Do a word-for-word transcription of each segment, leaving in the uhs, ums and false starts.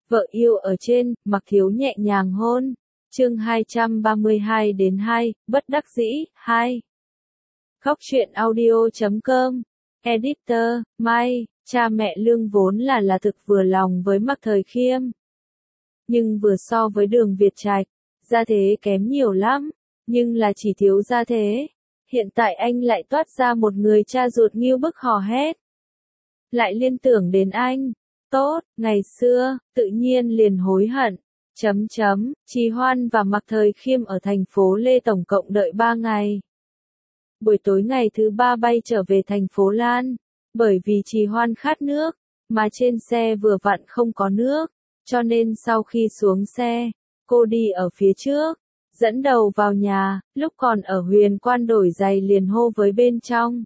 Vợ yêu ở trên, Mặc Thiếu nhẹ nhàng hôn. Chương hai trăm ba mươi hai đến hai, bất đắc dĩ, hai. Khóc chuyện audio chấm com. Editor, Mai, cha mẹ Lương vốn là là thực vừa lòng với Mạc Thời Khiêm. Nhưng vừa so với Đường Việt Trạch, gia thế kém nhiều lắm, nhưng là chỉ thiếu gia thế. Hiện tại anh lại toát ra một người cha ruột nghiêu bức hò hét. Lại liên tưởng đến anh. Tốt, ngày xưa, tự nhiên liền hối hận. Chấm chấm, Trì Hoan và Mạc Thời Khiêm ở thành phố Lê tổng cộng đợi ba ngày. Buổi tối ngày thứ ba bay trở về thành phố Lan, bởi vì Trì Hoan khát nước, mà trên xe vừa vặn không có nước, cho nên sau khi xuống xe, cô đi ở phía trước, dẫn đầu vào nhà, lúc còn ở Huyền Quan đổi giày liền hô với bên trong.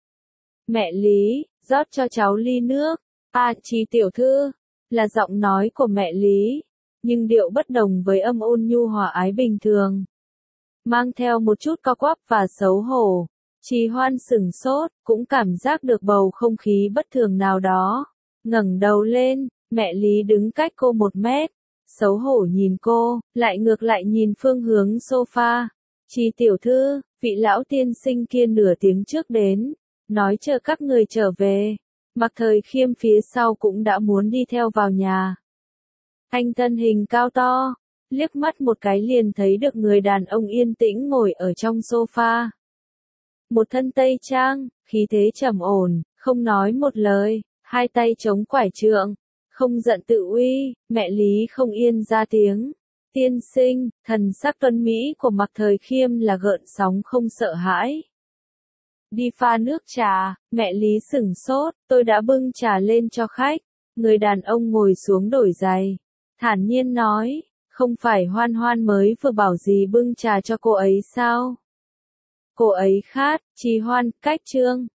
Mẹ Lý, rót cho cháu ly nước. À, Trì tiểu thư, là giọng nói của mẹ Lý, nhưng điệu bất đồng với âm ôn nhu hòa ái bình thường. Mang theo một chút co quắp và xấu hổ, Trì Hoan sửng sốt, cũng cảm giác được bầu không khí bất thường nào đó. Ngẩng đầu lên, mẹ Lý đứng cách cô một mét, xấu hổ nhìn cô, lại ngược lại nhìn phương hướng sofa. Trì tiểu thư, vị lão tiên sinh kia nửa tiếng trước đến, nói chờ các người trở về. Mạc Thời Khiêm phía sau cũng đã muốn đi theo vào nhà. Anh thân hình cao to, liếc mắt một cái liền thấy được người đàn ông yên tĩnh ngồi ở trong sofa. Một thân tây trang, khí thế trầm ổn, không nói một lời, hai tay chống quải trượng, không giận tự uy. Mẹ Lý không yên ra tiếng. Tiên sinh, thần sắc tuấn mỹ của Mạc Thời Khiêm là gợn sóng không sợ hãi. Đi pha nước trà, mẹ Lý sửng sốt, tôi đã bưng trà lên cho khách. Người đàn ông ngồi xuống đổi giày, thản nhiên nói, không phải Hoan Hoan mới vừa bảo gì bưng trà cho cô ấy sao? Cô ấy khát. Trì Hoan, cách trương.